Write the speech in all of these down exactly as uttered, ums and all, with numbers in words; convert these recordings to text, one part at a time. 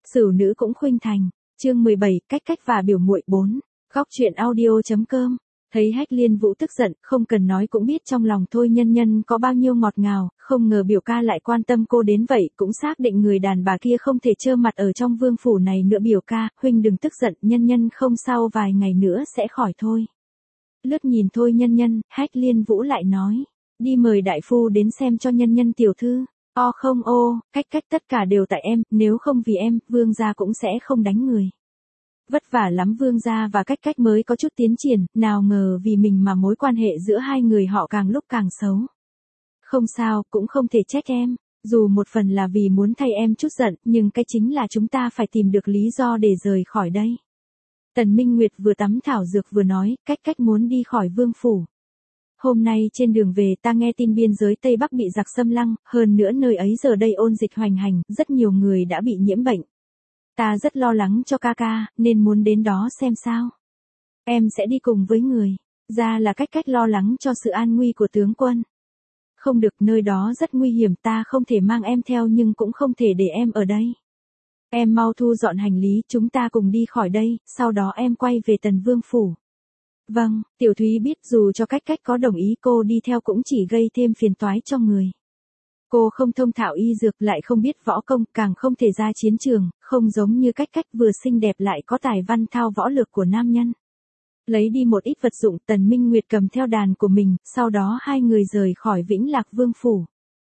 Sửu nữ cũng khuynh thành. Chương mười bảy, cách cách và biểu muội bốn. Góc truyện audio.com. Thấy Hách Liên Vũ tức giận, không cần nói cũng biết trong lòng Thôi Nhân Nhân có bao nhiêu ngọt ngào, không ngờ biểu ca lại quan tâm cô đến vậy, cũng xác định người đàn bà kia không thể trơ mặt ở trong vương phủ này nữa. Biểu ca, huynh đừng tức giận, Nhân Nhân không sao, vài ngày nữa sẽ khỏi thôi. Lướt nhìn Thôi Nhân Nhân, Hách Liên Vũ lại nói, đi mời đại phu đến xem cho Nhân Nhân tiểu thư. O không ô, cách cách tất cả đều tại em, nếu không vì em, vương gia cũng sẽ không đánh người. Vất vả lắm vương gia và cách cách mới có chút tiến triển, nào ngờ vì mình mà mối quan hệ giữa hai người họ càng lúc càng xấu. Không sao, cũng không thể trách em, dù một phần là vì muốn thay em chút giận, nhưng cái chính là chúng ta phải tìm được lý do để rời khỏi đây. Tần Minh Nguyệt vừa tắm thảo dược vừa nói, cách cách muốn đi khỏi vương phủ. Hôm nay trên đường về ta nghe tin biên giới Tây Bắc bị giặc xâm lăng, hơn nữa nơi ấy giờ đây ôn dịch hoành hành, rất nhiều người đã bị nhiễm bệnh. Ta rất lo lắng cho ca ca, nên muốn đến đó xem sao. Em sẽ đi cùng với người. Ra là cách cách lo lắng cho sự an nguy của tướng quân. Không được, nơi đó rất nguy hiểm, ta không thể mang em theo nhưng cũng không thể để em ở đây. Em mau thu dọn hành lý, chúng ta cùng đi khỏi đây, sau đó em quay về Tần Vương Phủ. Vâng, Tiểu Thúy biết dù cho cách cách có đồng ý cô đi theo cũng chỉ gây thêm phiền toái cho người. Cô không thông thạo y dược, lại không biết võ công, càng không thể ra chiến trường, không giống như cách cách vừa xinh đẹp lại có tài văn thao võ lược của nam nhân. Lấy đi một ít vật dụng, Tần Minh Nguyệt cầm theo đàn của mình, sau đó hai người rời khỏi Vĩnh Lạc Vương Phủ.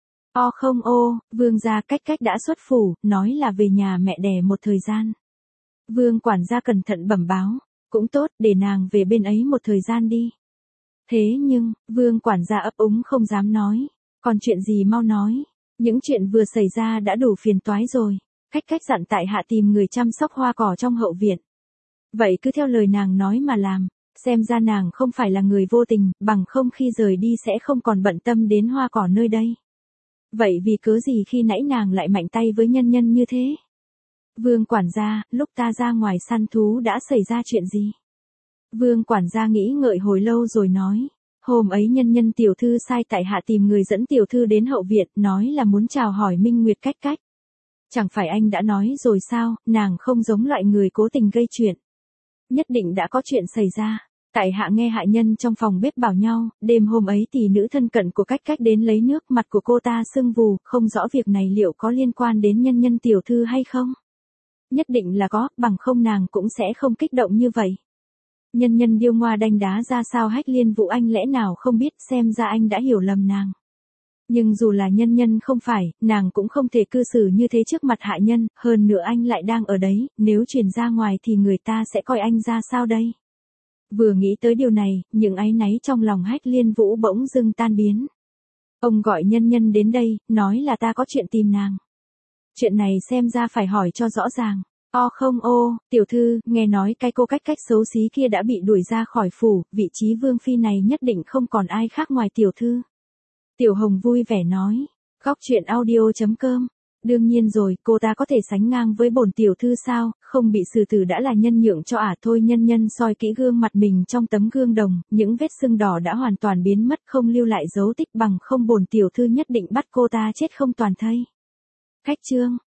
O không ô, vương gia cách cách đã xuất phủ, nói là về nhà mẹ đẻ một thời gian. Vương quản gia cẩn thận bẩm báo, cũng tốt, để nàng về bên ấy một thời gian đi. Thế nhưng, vương quản gia ấp úng không dám nói. Còn chuyện gì mau nói, những chuyện vừa xảy ra đã đủ phiền toái rồi, cách cách dặn tại hạ tìm người chăm sóc hoa cỏ trong hậu viện. Vậy cứ theo lời nàng nói mà làm, xem ra nàng không phải là người vô tình, bằng không khi rời đi sẽ không còn bận tâm đến hoa cỏ nơi đây. Vậy vì cớ gì khi nãy nàng lại mạnh tay với Nhân Nhân như thế? Vương quản gia, lúc ta ra ngoài săn thú đã xảy ra chuyện gì? Vương quản gia nghĩ ngợi hồi lâu rồi nói. Hôm ấy Nhân Nhân tiểu thư sai tại hạ tìm người dẫn tiểu thư đến hậu viện, nói là muốn chào hỏi Minh Nguyệt cách cách. Chẳng phải anh đã nói rồi sao, nàng không giống loại người cố tình gây chuyện. Nhất định đã có chuyện xảy ra. Tại hạ nghe hạ nhân trong phòng bếp bảo nhau, đêm hôm ấy tỷ nữ thân cận của cách cách đến lấy nước, mặt của cô ta sưng vù, không rõ việc này liệu có liên quan đến Nhân Nhân tiểu thư hay không. Nhất định là có, bằng không nàng cũng sẽ không kích động như vậy. Nhân Nhân điêu ngoa đanh đá ra sao Hách Liên Vũ anh lẽ nào không biết, xem ra anh đã hiểu lầm nàng. Nhưng dù là Nhân Nhân không phải, nàng cũng không thể cư xử như thế trước mặt hạ nhân, hơn nữa anh lại đang ở đấy, nếu truyền ra ngoài thì người ta sẽ coi anh ra sao đây. Vừa nghĩ tới điều này, những áy náy trong lòng Hách Liên Vũ bỗng dưng tan biến. Ông gọi Nhân Nhân đến đây, nói là ta có chuyện tìm nàng. Chuyện này xem ra phải hỏi cho rõ ràng. O không ô, tiểu thư, nghe nói cái cô cách cách xấu xí kia đã bị đuổi ra khỏi phủ, vị trí vương phi này nhất định không còn ai khác ngoài tiểu thư. Tiểu Hồng vui vẻ nói, góc truyện audio.com, đương nhiên rồi, cô ta có thể sánh ngang với bổn tiểu thư sao, không bị xử tử đã là nhân nhượng cho ả. Thôi Nhân Nhân soi kỹ gương mặt mình trong tấm gương đồng, những vết sưng đỏ đã hoàn toàn biến mất, không lưu lại dấu tích, bằng không bổn tiểu thư nhất định bắt cô ta chết không toàn thây. Khách chương